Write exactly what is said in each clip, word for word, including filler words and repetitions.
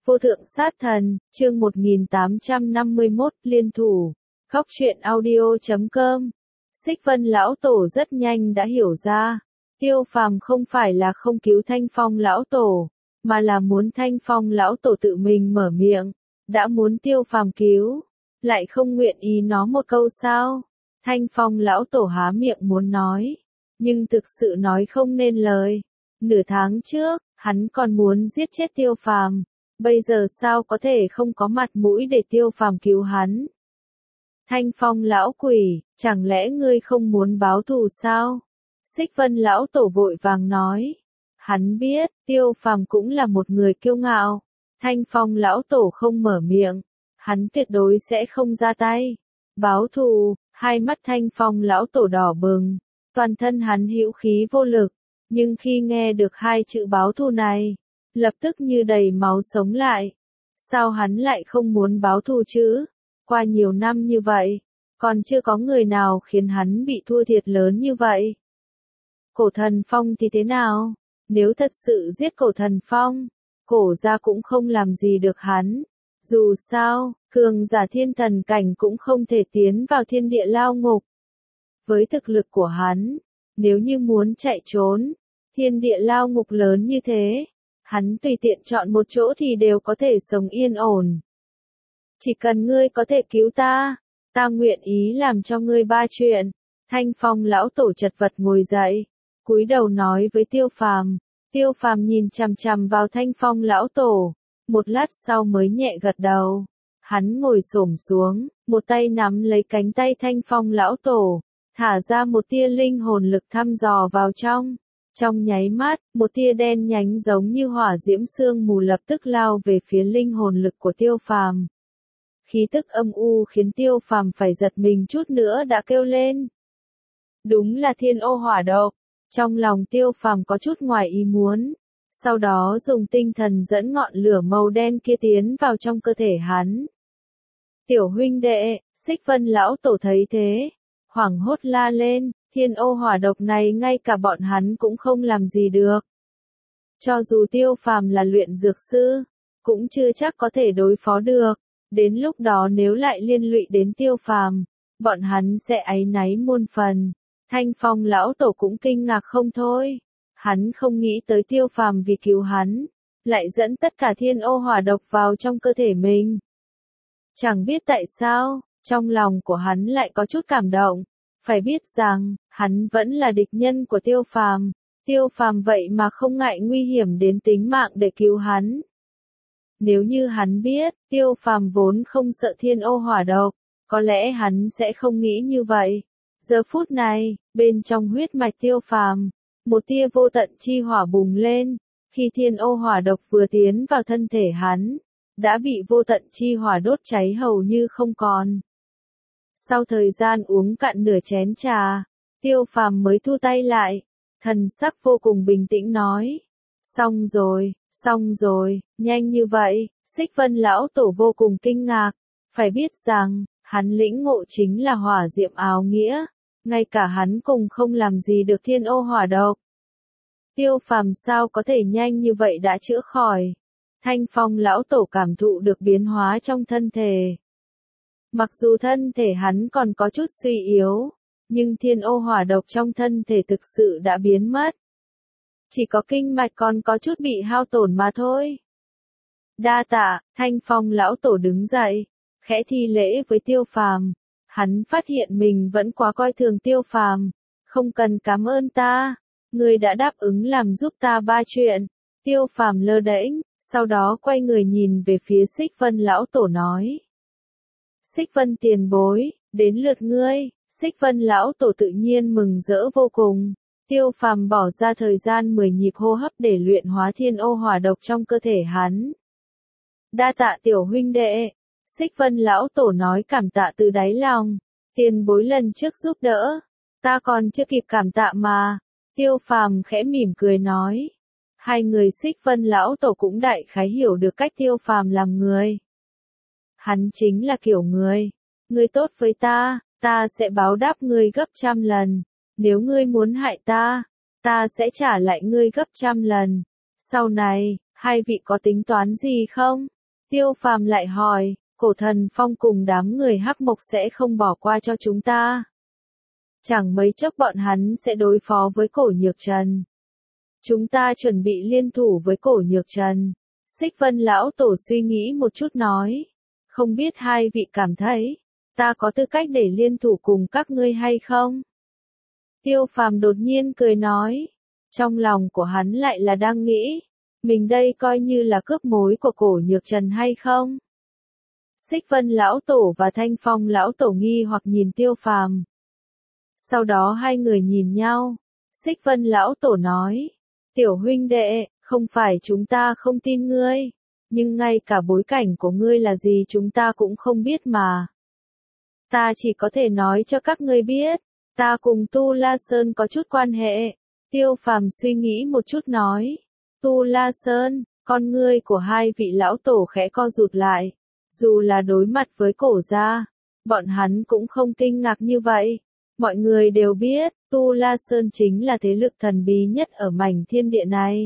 Vô thượng sát thần, chương một nghìn tám trăm năm mươi mốt, liên thủ. Góc truyện audio chấm com. Xích Vân lão tổ rất nhanh đã hiểu ra, Tiêu Phàm không phải là không cứu Thanh Phong lão tổ, mà là muốn Thanh Phong lão tổ tự mình mở miệng, đã muốn Tiêu Phàm cứu, lại không nguyện ý nói một câu sao? Thanh Phong lão tổ há miệng muốn nói, nhưng thực sự nói không nên lời. Nửa tháng trước, hắn còn muốn giết chết Tiêu Phàm, bây giờ sao có thể không có mặt mũi để Tiêu Phàm cứu hắn? Thanh Phong lão quỷ, chẳng lẽ ngươi không muốn báo thù sao? Xích Vân lão tổ vội vàng nói. Hắn biết, Tiêu Phàm cũng là một người kiêu ngạo. Thanh Phong lão tổ không mở miệng, hắn tuyệt đối sẽ không ra tay. Báo thù, hai mắt Thanh Phong lão tổ đỏ bừng, toàn thân hắn hữu khí vô lực, nhưng khi nghe được hai chữ báo thù này, lập tức như đầy máu sống lại. Sao hắn lại không muốn báo thù chứ? Qua nhiều năm như vậy, còn chưa có người nào khiến hắn bị thua thiệt lớn như vậy. Cổ Thần Phong thì thế nào? Nếu thật sự giết Cổ Thần Phong, Cổ gia cũng không làm gì được hắn. Dù sao, cường giả thiên thần cảnh cũng không thể tiến vào thiên địa lao ngục. Với thực lực của hắn, nếu như muốn chạy trốn, thiên địa lao ngục lớn như thế, hắn tùy tiện chọn một chỗ thì đều có thể sống yên ổn. Chỉ cần ngươi có thể cứu ta, ta nguyện ý làm cho ngươi ba chuyện. Thanh Phong lão tổ chật vật ngồi dậy, cúi đầu nói với Tiêu Phàm. Tiêu Phàm nhìn chằm chằm vào Thanh Phong lão tổ, một lát sau mới nhẹ gật đầu. Hắn ngồi xổm xuống, một tay nắm lấy cánh tay Thanh Phong lão tổ, thả ra một tia linh hồn lực thăm dò vào trong. Trong nháy mắt, một tia đen nhánh giống như hỏa diễm sương mù lập tức lao về phía linh hồn lực của Tiêu Phàm. Khí tức âm u khiến Tiêu Phàm phải giật mình chút nữa đã kêu lên. Đúng là thiên ô hỏa độc. Trong lòng Tiêu Phàm có chút ngoài ý muốn, sau đó dùng tinh thần dẫn ngọn lửa màu đen kia tiến vào trong cơ thể hắn. Tiểu huynh đệ, Xích Vân lão tổ thấy thế, hoảng hốt la lên, thiên ô hỏa độc này ngay cả bọn hắn cũng không làm gì được. Cho dù Tiêu Phàm là luyện dược sư, cũng chưa chắc có thể đối phó được. Đến lúc đó nếu lại liên lụy đến Tiêu Phàm, bọn hắn sẽ áy náy muôn phần. Thanh Phong lão tổ cũng kinh ngạc không thôi. Hắn không nghĩ tới Tiêu Phàm vì cứu hắn, lại dẫn tất cả thiên ô hỏa độc vào trong cơ thể mình. Chẳng biết tại sao, trong lòng của hắn lại có chút cảm động. Phải biết rằng, hắn vẫn là địch nhân của Tiêu Phàm. Tiêu Phàm vậy mà không ngại nguy hiểm đến tính mạng để cứu hắn. Nếu như hắn biết, Tiêu Phàm vốn không sợ thiên ô hỏa độc, có lẽ hắn sẽ không nghĩ như vậy. Giờ phút này, bên trong huyết mạch Tiêu Phàm, một tia vô tận chi hỏa bùng lên, khi thiên ô hỏa độc vừa tiến vào thân thể hắn, đã bị vô tận chi hỏa đốt cháy hầu như không còn. Sau thời gian uống cạn nửa chén trà, Tiêu Phàm mới thu tay lại, thần sắc vô cùng bình tĩnh nói. Xong rồi, xong rồi, nhanh như vậy. Xích Vân lão tổ vô cùng kinh ngạc, phải biết rằng, hắn lĩnh ngộ chính là hỏa diệm áo nghĩa, ngay cả hắn cùng không làm gì được thiên ô hỏa độc. Tiêu Phàm sao có thể nhanh như vậy đã chữa khỏi? Thanh Phong lão tổ cảm thụ được biến hóa trong thân thể. Mặc dù thân thể hắn còn có chút suy yếu, nhưng thiên ô hỏa độc trong thân thể thực sự đã biến mất. Chỉ có kinh mạch còn có chút bị hao tổn mà thôi. Đa tạ, Thanh Phong lão tổ đứng dậy, khẽ thi lễ với Tiêu Phàm. Hắn phát hiện mình vẫn quá coi thường Tiêu Phàm. Không cần cảm ơn ta, ngươi đã đáp ứng làm giúp ta ba chuyện. Tiêu Phàm lơ đễnh, sau đó quay người nhìn về phía Xích Vân lão tổ nói. Xích Vân tiền bối, đến lượt ngươi. Xích Vân lão tổ tự nhiên mừng rỡ vô cùng. Tiêu Phàm bỏ ra thời gian mười nhịp hô hấp để luyện hóa thiên ô hỏa độc trong cơ thể hắn. Đa tạ tiểu huynh đệ. Xích Vân lão tổ nói cảm tạ từ đáy lòng. Tiền bối lần trước giúp đỡ, ta còn chưa kịp cảm tạ mà. Tiêu Phàm khẽ mỉm cười nói. Hai người Xích Vân lão tổ cũng đại khái hiểu được cách Tiêu Phàm làm người. Hắn chính là kiểu người, ngươi tốt với ta, ta sẽ báo đáp ngươi gấp trăm lần. Nếu ngươi muốn hại ta, ta sẽ trả lại ngươi gấp trăm lần. Sau này, Hai vị có tính toán gì không? Tiêu Phàm lại hỏi, Cổ Thần Phong cùng đám người Hắc Mộc sẽ không bỏ qua cho chúng ta. Chẳng mấy chốc bọn hắn sẽ đối phó với Cổ Nhược Trần. Chúng ta chuẩn bị liên thủ với Cổ Nhược Trần. Xích Vân lão tổ suy nghĩ một chút nói. Không biết hai vị cảm thấy, ta có tư cách để liên thủ cùng các ngươi hay không? Tiêu Phàm đột nhiên cười nói. Trong lòng của hắn lại là đang nghĩ, mình đây coi như là cướp mối của Cổ Nhược Trần hay không? Xích Vân lão tổ và Thanh Phong lão tổ nghi hoặc nhìn Tiêu Phàm. Sau đó hai người nhìn nhau. Xích Vân lão tổ nói, tiểu huynh đệ, không phải chúng ta không tin ngươi, nhưng ngay cả bối cảnh của ngươi là gì chúng ta cũng không biết mà. Ta chỉ có thể nói cho các ngươi biết, ta cùng Tu La Sơn có chút quan hệ. Tiêu Phàm suy nghĩ một chút nói, Tu La Sơn, con ngươi của hai vị lão tổ khẽ co rụt lại. Dù là đối mặt với Cổ gia, bọn hắn cũng không kinh ngạc như vậy. Mọi người đều biết, Tu La Sơn chính là thế lực thần bí nhất ở mảnh thiên địa này.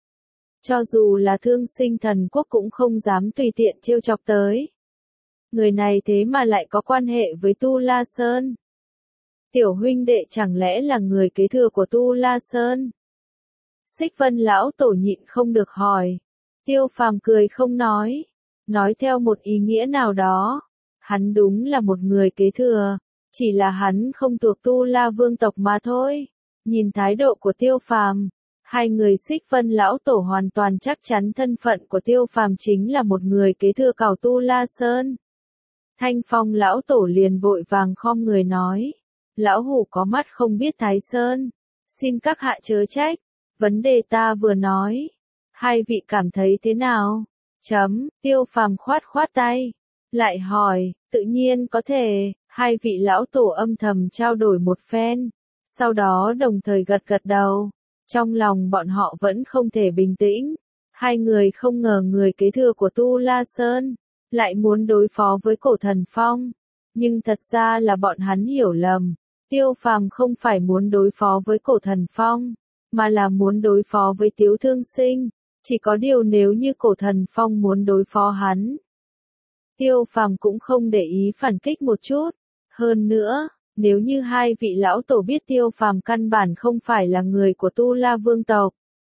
Cho dù là Thương Sinh Thần Quốc cũng không dám tùy tiện trêu chọc tới. Người này thế mà lại có quan hệ với Tu La Sơn. Tiểu huynh đệ chẳng lẽ là người kế thừa của Tu La Sơn? Xích Vân lão tổ nhịn không được hỏi. Tiêu Phàm cười không nói. Nói theo một ý nghĩa nào đó, hắn đúng là một người kế thừa, chỉ là hắn không thuộc Tu La vương tộc mà thôi. Nhìn thái độ của Tiêu Phàm, hai người Xích Vân lão tổ hoàn toàn chắc chắn thân phận của Tiêu Phàm chính là một người kế thừa cảo Tu La Sơn. Thanh Phong lão tổ liền vội vàng khom người nói, lão hủ có mắt không biết Thái Sơn, xin các hạ chớ trách, vấn đề ta vừa nói, hai vị cảm thấy thế nào? Chấm, Tiêu Phàm khoát khoát tay, lại hỏi, tự nhiên có thể, hai vị lão tổ âm thầm trao đổi một phen, sau đó đồng thời gật gật đầu, trong lòng bọn họ vẫn không thể bình tĩnh, hai người không ngờ người kế thừa của Tu La Sơn, lại muốn đối phó với Cổ Thần Phong, nhưng thật ra là bọn hắn hiểu lầm, Tiêu Phàm không phải muốn đối phó với Cổ Thần Phong, mà là muốn đối phó với Tiếu Thương Sinh. Chỉ có điều nếu như Cổ Thần Phong muốn đối phó hắn, Tiêu Phàm cũng không để ý phản kích một chút. Hơn nữa, nếu như hai vị lão tổ biết Tiêu Phàm căn bản không phải là người của Tu La vương tộc,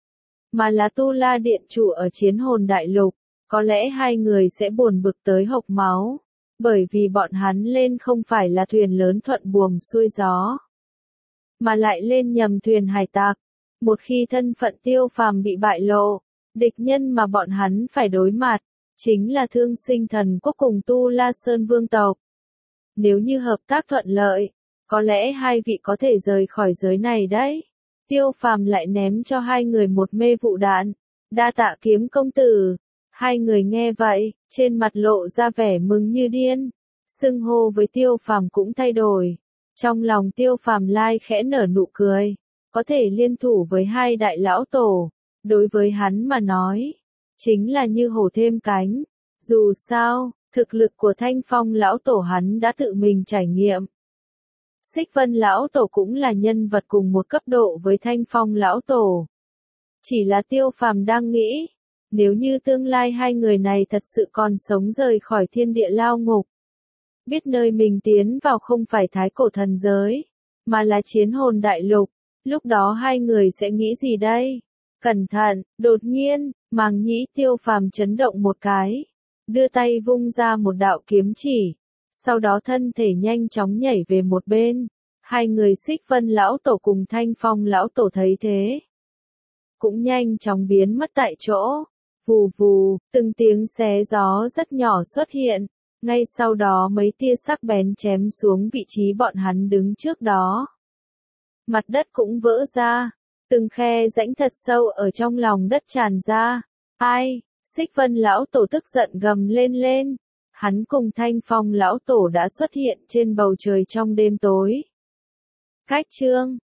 mà là Tu La điện chủ ở Chiến Hồn Đại Lục, có lẽ hai người sẽ buồn bực tới hộc máu, bởi vì bọn hắn lên không phải là thuyền lớn thuận buồm xuôi gió, mà lại lên nhầm thuyền hải tặc. Một khi thân phận Tiêu Phàm bị bại lộ, địch nhân mà bọn hắn phải đối mặt, chính là Thương Sinh Thần Quốc cùng Tu La Sơn vương tộc. Nếu như hợp tác thuận lợi, có lẽ hai vị có thể rời khỏi giới này đấy. Tiêu Phàm lại ném cho hai người một mê vụ đạn. Đa tạ Kiếm công tử. Hai người nghe vậy, trên mặt lộ ra vẻ mừng như điên. Xưng hô với Tiêu Phàm cũng thay đổi. Trong lòng Tiêu Phàm lai khẽ nở nụ cười. Có thể liên thủ với hai đại lão tổ. Đối với hắn mà nói, chính là như hổ thêm cánh. Dù sao, thực lực của Thanh Phong lão tổ hắn đã tự mình trải nghiệm. Xích Vân lão tổ cũng là nhân vật cùng một cấp độ với Thanh Phong lão tổ. Chỉ là Tiêu Phàm đang nghĩ, nếu như tương lai hai người này thật sự còn sống rời khỏi thiên địa lao ngục, biết nơi mình tiến vào không phải Thái Cổ thần giới, mà là Chiến Hồn Đại Lục, lúc đó hai người sẽ nghĩ gì đây? Cẩn thận, đột nhiên, màng nhĩ Tiêu Phàm chấn động một cái, đưa tay vung ra một đạo kiếm chỉ, sau đó thân thể nhanh chóng nhảy về một bên. Hai người Xích Vân lão tổ cùng Thanh Phong lão tổ thấy thế, cũng nhanh chóng biến mất tại chỗ. Vù vù, từng tiếng xé gió rất nhỏ xuất hiện, ngay sau đó mấy tia sắc bén chém xuống vị trí bọn hắn đứng trước đó. Mặt đất cũng vỡ ra, từng khe rãnh thật sâu ở trong lòng đất tràn ra. Ai? Xích Vân lão tổ tức giận gầm lên lên. Hắn cùng Thanh Phong lão tổ đã xuất hiện trên bầu trời trong đêm tối. Cách chương